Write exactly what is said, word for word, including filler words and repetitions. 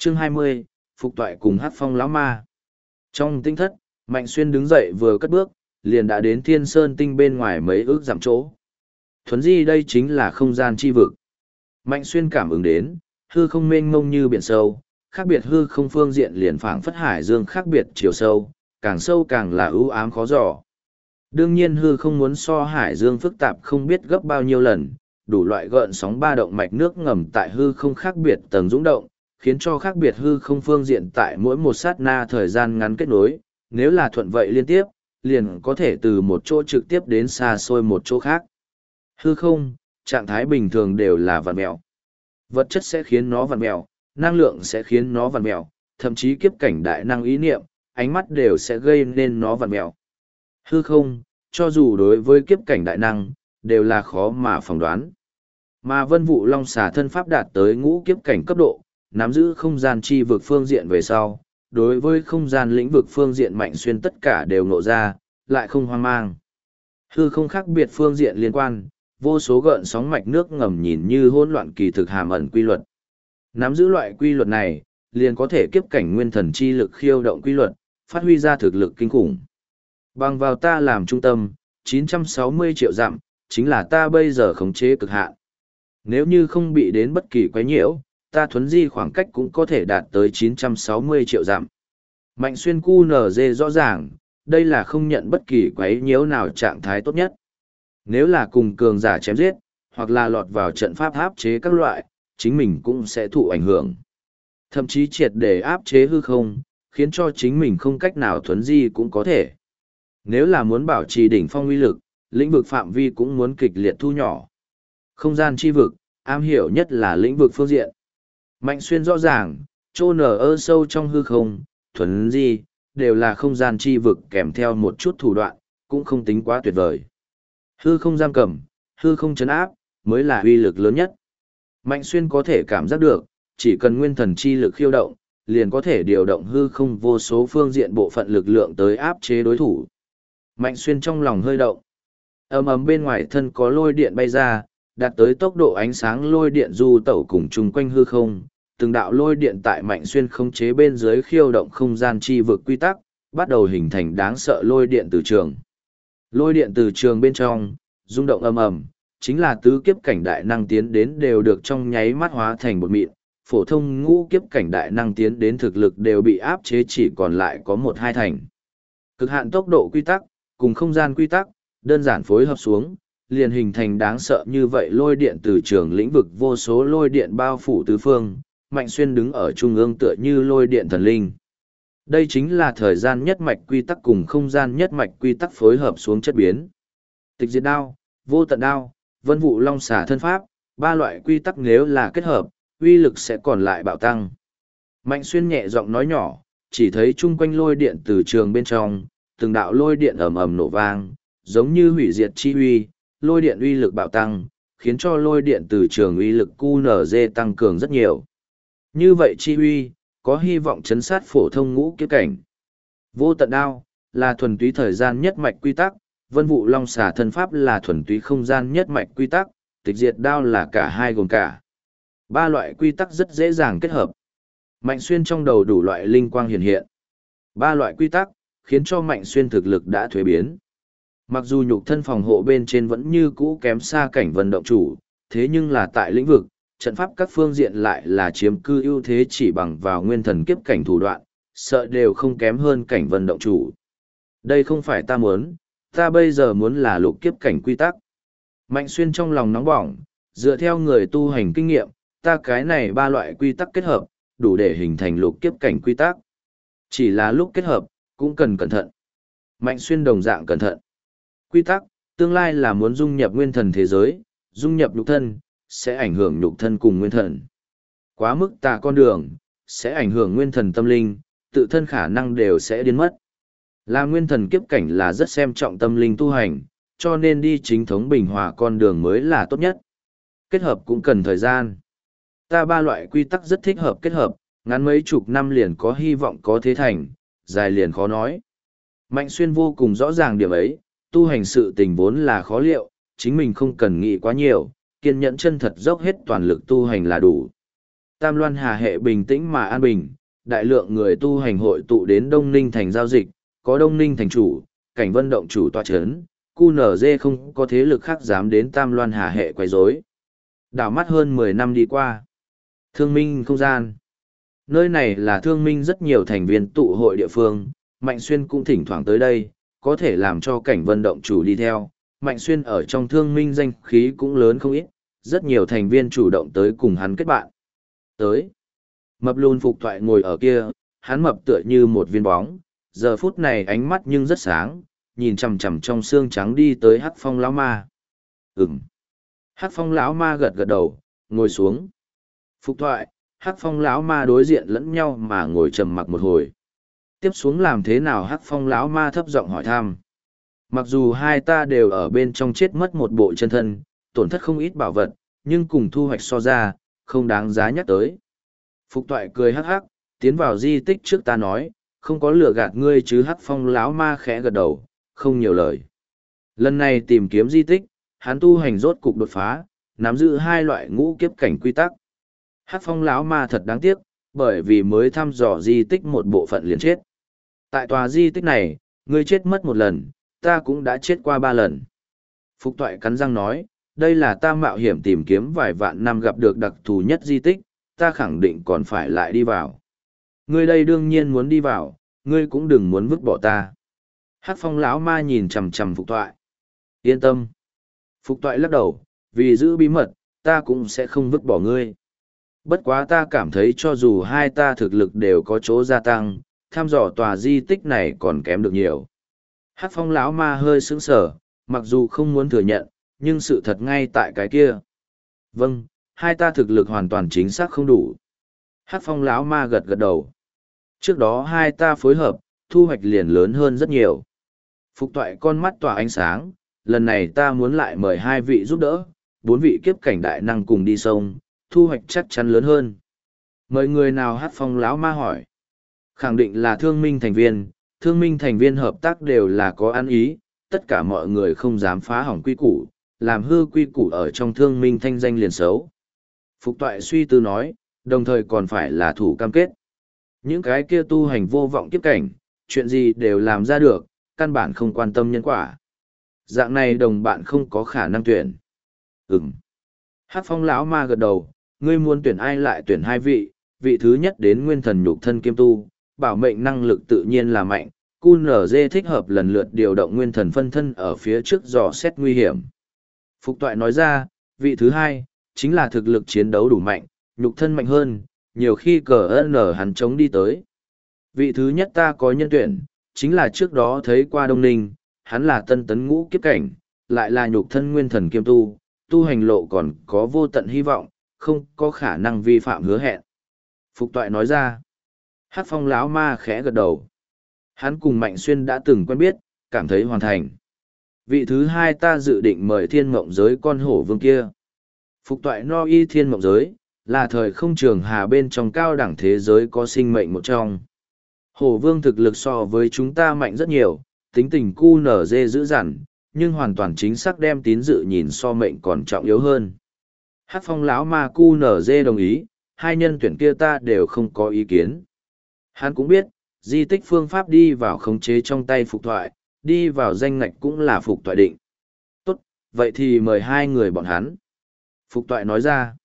Chương hai mươi, Phục toại cùng Hắc Phong lão ma. Trong tinh thất, Mạnh Xuyên đứng dậy vừa cất bước, liền đã đến Thiên Sơn Tinh bên ngoài mấy ước dặm chỗ. Thuấn di đây chính là không gian chi vực. Mạnh Xuyên cảm ứng đến, hư không mênh mông như biển sâu, khác biệt hư không phương diện liền phảng phất hải dương khác biệt chiều sâu, càng sâu càng là ưu ám khó dò. Đương nhiên hư không muốn so hải dương phức tạp không biết gấp bao nhiêu lần, đủ loại gợn sóng ba động mạch nước ngầm tại hư không khác biệt tầng dũng động, khiến cho khác biệt hư không phương diện tại mỗi một sát na thời gian ngắn kết nối, nếu là thuận vậy liên tiếp, liền có thể từ một chỗ trực tiếp đến xa xôi một chỗ khác. Hư không, trạng thái bình thường đều là vặn mèo. Vật chất sẽ khiến nó vặn mèo, năng lượng sẽ khiến nó vặn mèo, thậm chí kiếp cảnh đại năng ý niệm, ánh mắt đều sẽ gây nên nó vặn mèo. Hư không, cho dù đối với kiếp cảnh đại năng, đều là khó mà phỏng đoán. Mà vân vụ long xà thân pháp đạt tới ngũ kiếp cảnh cấp độ, nắm giữ không gian chi vực phương diện về sau, đối với không gian lĩnh vực phương diện Mạnh Xuyên tất cả đều ngộ ra, lại không hoang mang. Hư không khác biệt phương diện liên quan, vô số gợn sóng mạch nước ngầm nhìn như hỗn loạn kỳ thực hàm ẩn quy luật. Nắm giữ loại quy luật này, liền có thể kiếp cảnh nguyên thần chi lực khiêu động quy luật, phát huy ra thực lực kinh khủng. Bằng vào ta làm trung tâm, chín trăm sáu mươi triệu dặm, chính là ta bây giờ khống chế cực hạn. Nếu như không bị đến bất kỳ quấy nhiễu, ta thuấn di khoảng cách cũng có thể đạt tới chín trăm sáu mươi triệu dặm. Mạnh Xuyên cu nở dê rõ ràng, đây là không nhận bất kỳ quấy nhiễu nào trạng thái tốt nhất. Nếu là cùng cường giả chém giết, hoặc là lọt vào trận pháp áp chế các loại, chính mình cũng sẽ thụ ảnh hưởng. Thậm chí triệt để áp chế hư không, khiến cho chính mình không cách nào thuấn di cũng có thể. Nếu là muốn bảo trì đỉnh phong uy lực, lĩnh vực phạm vi cũng muốn kịch liệt thu nhỏ. Không gian chi vực, am hiểu nhất là lĩnh vực phương diện. Mạnh Xuyên rõ ràng, trô nở ơ sâu trong hư không, thuấn di, đều là không gian chi vực kèm theo một chút thủ đoạn, cũng không tính quá tuyệt vời. Hư không giam cầm, hư không chấn áp, mới là uy lực lớn nhất. Mạnh Xuyên có thể cảm giác được, chỉ cần nguyên thần chi lực khiêu động, liền có thể điều động hư không vô số phương diện bộ phận lực lượng tới áp chế đối thủ. Mạnh Xuyên trong lòng hơi động. Ầm ầm bên ngoài thân có lôi điện bay ra, đạt tới tốc độ ánh sáng lôi điện du tẩu cùng chung quanh hư không. Từng đạo lôi điện tại Mạnh Xuyên khống chế bên dưới khiêu động không gian chi vực quy tắc, bắt đầu hình thành đáng sợ lôi điện từ trường. Lôi điện từ trường bên trong, rung động ầm ầm, chính là tứ kiếp cảnh đại năng tiến đến đều được trong nháy mắt hóa thành bột mịn, phổ thông ngũ kiếp cảnh đại năng tiến đến thực lực đều bị áp chế chỉ còn lại có một hai thành. Cực hạn tốc độ quy tắc, cùng không gian quy tắc, đơn giản phối hợp xuống, liền hình thành đáng sợ như vậy lôi điện từ trường lĩnh vực vô số lôi điện bao phủ tứ phương, Mạnh Xuyên đứng ở trung ương tựa như lôi điện thần linh. Đây chính là thời gian nhất mạch quy tắc cùng không gian nhất mạch quy tắc phối hợp xuống chất biến. Tịch diệt đao, vô tận đao, vân vụ long xà thân pháp, ba loại quy tắc nếu là kết hợp, uy lực sẽ còn lại bạo tăng. Mạnh Xuyên nhẹ giọng nói nhỏ, chỉ thấy chung quanh lôi điện từ trường bên trong, từng đạo lôi điện ầm ầm nổ vang, giống như hủy diệt chi uy, lôi điện uy lực bạo tăng, khiến cho lôi điện từ trường uy lực Q N Z tăng cường rất nhiều. Như vậy chi uy, có hy vọng chấn sát phổ thông ngũ kiếp cảnh. Vô tận đao, là thuần túy thời gian nhất mạch quy tắc, vân vụ long xà thân pháp là thuần túy không gian nhất mạch quy tắc, tịch diệt đao là cả hai gồm cả. Ba loại quy tắc rất dễ dàng kết hợp. Mạnh Xuyên trong đầu đủ loại linh quang hiện hiện. Ba loại quy tắc, khiến cho Mạnh Xuyên thực lực đã thuế biến. Mặc dù nhục thân phòng hộ bên trên vẫn như cũ kém xa cảnh vận động chủ, thế nhưng là tại lĩnh vực, trận pháp các phương diện lại là chiếm cư ưu thế chỉ bằng vào nguyên thần kiếp cảnh thủ đoạn, sợ đều không kém hơn cảnh vận động chủ. Đây không phải ta muốn, ta bây giờ muốn là lục kiếp cảnh quy tắc. Mạnh Xuyên trong lòng nóng bỏng, dựa theo người tu hành kinh nghiệm, ta cái này ba loại quy tắc kết hợp, đủ để hình thành lục kiếp cảnh quy tắc. Chỉ là lúc kết hợp, cũng cần cẩn thận. Mạnh Xuyên đồng dạng cẩn thận. Quy tắc, tương lai là muốn dung nhập nguyên thần thế giới, dung nhập nhục thân, sẽ ảnh hưởng nhục thân cùng nguyên thần. Quá mức tà con đường, sẽ ảnh hưởng nguyên thần tâm linh, tự thân khả năng đều sẽ biến mất. Là nguyên thần kiếp cảnh là rất xem trọng tâm linh tu hành, cho nên đi chính thống bình hòa con đường mới là tốt nhất. Kết hợp cũng cần thời gian. Ta ba loại quy tắc rất thích hợp kết hợp, ngắn mấy chục năm liền có hy vọng có thế thành, dài liền khó nói. Mạnh Xuyên vô cùng rõ ràng điểm ấy, tu hành sự tình vốn là khó liệu, chính mình không cần nghĩ quá nhiều, kiên nhẫn chân thật dốc hết toàn lực tu hành là đủ. Tam Loan Hà hệ bình tĩnh mà an bình, đại lượng người tu hành hội tụ đến Đông Ninh thành giao dịch, có Đông Ninh thành chủ, cảnh vân động chủ tọa chấn, cu nở dê không có thế lực khác dám đến Tam Loan Hà hệ quấy rối. Đảo mắt hơn mười năm đi qua. Thương minh không gian. Nơi này là thương minh rất nhiều thành viên tụ hội địa phương, Mạnh Xuyên cũng thỉnh thoảng tới đây, có thể làm cho cảnh vân động chủ đi theo. Mạnh Xuyên ở trong thương minh danh khí cũng lớn không ít, rất nhiều thành viên chủ động tới cùng hắn kết bạn. Tới. Mập lùn Phục Toại ngồi ở kia, hắn mập tựa như một viên bóng, giờ phút này ánh mắt nhưng rất sáng, nhìn chằm chằm trong xương trắng đi tới Hắc Phong lão ma. Ừm. Hắc Phong lão ma gật gật đầu, ngồi xuống. Phục Toại, Hắc Phong lão ma đối diện lẫn nhau mà ngồi trầm mặc một hồi. Tiếp xuống làm thế nào? Hắc Phong lão ma thấp giọng hỏi thăm. Mặc dù hai ta đều ở bên trong chết mất một bộ chân thân, tổn thất không ít bảo vật, nhưng cùng thu hoạch so ra, không đáng giá nhắc tới. Phục Toại cười hắc hắc, tiến vào di tích trước ta nói, không có lừa gạt ngươi chứ. Hắc Phong lão ma khẽ gật đầu, không nhiều lời. Lần này tìm kiếm di tích, hắn tu hành rốt cục đột phá, nắm giữ hai loại ngũ kiếp cảnh quy tắc. Hắc Phong lão ma thật đáng tiếc, bởi vì mới thăm dò di tích một bộ phận liền chết. Tại tòa di tích này, ngươi chết mất một lần, ta cũng đã chết qua ba lần. Phục Toại cắn răng nói, đây là ta mạo hiểm tìm kiếm vài vạn năm gặp được đặc thù nhất di tích, ta khẳng định còn phải lại đi vào. Ngươi đây đương nhiên muốn đi vào, ngươi cũng đừng muốn vứt bỏ ta. Hắc Phong lão ma nhìn chằm chằm Phục Toại. Yên tâm. Phục Toại lắc đầu, vì giữ bí mật, ta cũng sẽ không vứt bỏ ngươi. Bất quá ta cảm thấy cho dù hai ta thực lực đều có chỗ gia tăng, thăm dò tòa di tích này còn kém được nhiều. Hắc Phong lão ma hơi sững sờ, mặc dù không muốn thừa nhận, nhưng sự thật ngay tại cái kia. Vâng, hai ta thực lực hoàn toàn chính xác không đủ. Hắc Phong lão ma gật gật đầu. Trước đó hai ta phối hợp, thu hoạch liền lớn hơn rất nhiều. Phục Toại con mắt tỏa ánh sáng, lần này ta muốn lại mời hai vị giúp đỡ, bốn vị kiếp cảnh đại năng cùng đi sông, thu hoạch chắc chắn lớn hơn. Mời người nào? Hắc Phong lão ma hỏi. Khẳng định là thương minh thành viên, thương minh thành viên hợp tác đều là có ăn ý, tất cả mọi người không dám phá hỏng quy củ, làm hư quy củ ở trong thương minh thanh danh liền xấu. Phục Toại suy tư nói, đồng thời còn phải là thủ cam kết. Những cái kia tu hành vô vọng kiếp cảnh, chuyện gì đều làm ra được, căn bản không quan tâm nhân quả. Dạng này đồng bạn không có khả năng tuyển. Ừm. Hắc Phong lão ma gật đầu, ngươi muốn tuyển ai lại tuyển hai vị, vị thứ nhất đến nguyên thần nhục thân kiêm tu, bảo mệnh năng lực tự nhiên là mạnh, cu nở dê thích hợp lần lượt điều động nguyên thần phân thân ở phía trước dò xét nguy hiểm. Phục Toại nói ra, vị thứ hai, chính là thực lực chiến đấu đủ mạnh, nhục thân mạnh hơn, nhiều khi cờ ơn nở hắn chống đi tới. Vị thứ nhất ta có nhân tuyển, chính là trước đó thấy qua Đông Ninh, hắn là tân tấn ngũ kiếp cảnh, lại là nhục thân nguyên thần kiêm tu, tu hành lộ còn có vô tận hy vọng, không có khả năng vi phạm hứa hẹn. Phục Toại nói ra. Hắc Phong lão ma khẽ gật đầu. Hắn cùng Mạnh Xuyên đã từng quen biết, cảm thấy hoàn thành. Vị thứ hai ta dự định mời thiên mộng giới con hổ vương kia. Phục Toại no y thiên mộng giới, là thời không trường hà bên trong cao đẳng thế giới có sinh mệnh một trong. Hổ vương thực lực so với chúng ta mạnh rất nhiều, tính tình cu nở dê dữ dằn, nhưng hoàn toàn chính xác đem tín dự nhìn so mệnh còn trọng yếu hơn. Hắc Phong lão ma cu nở dê đồng ý, hai nhân tuyển kia ta đều không có ý kiến. Hắn cũng biết, di tích phương pháp đi vào khống chế trong tay Phục Toại, đi vào danh ngạch cũng là Phục Toại định. Tốt, vậy thì mời hai người bọn hắn. Phục Toại nói ra.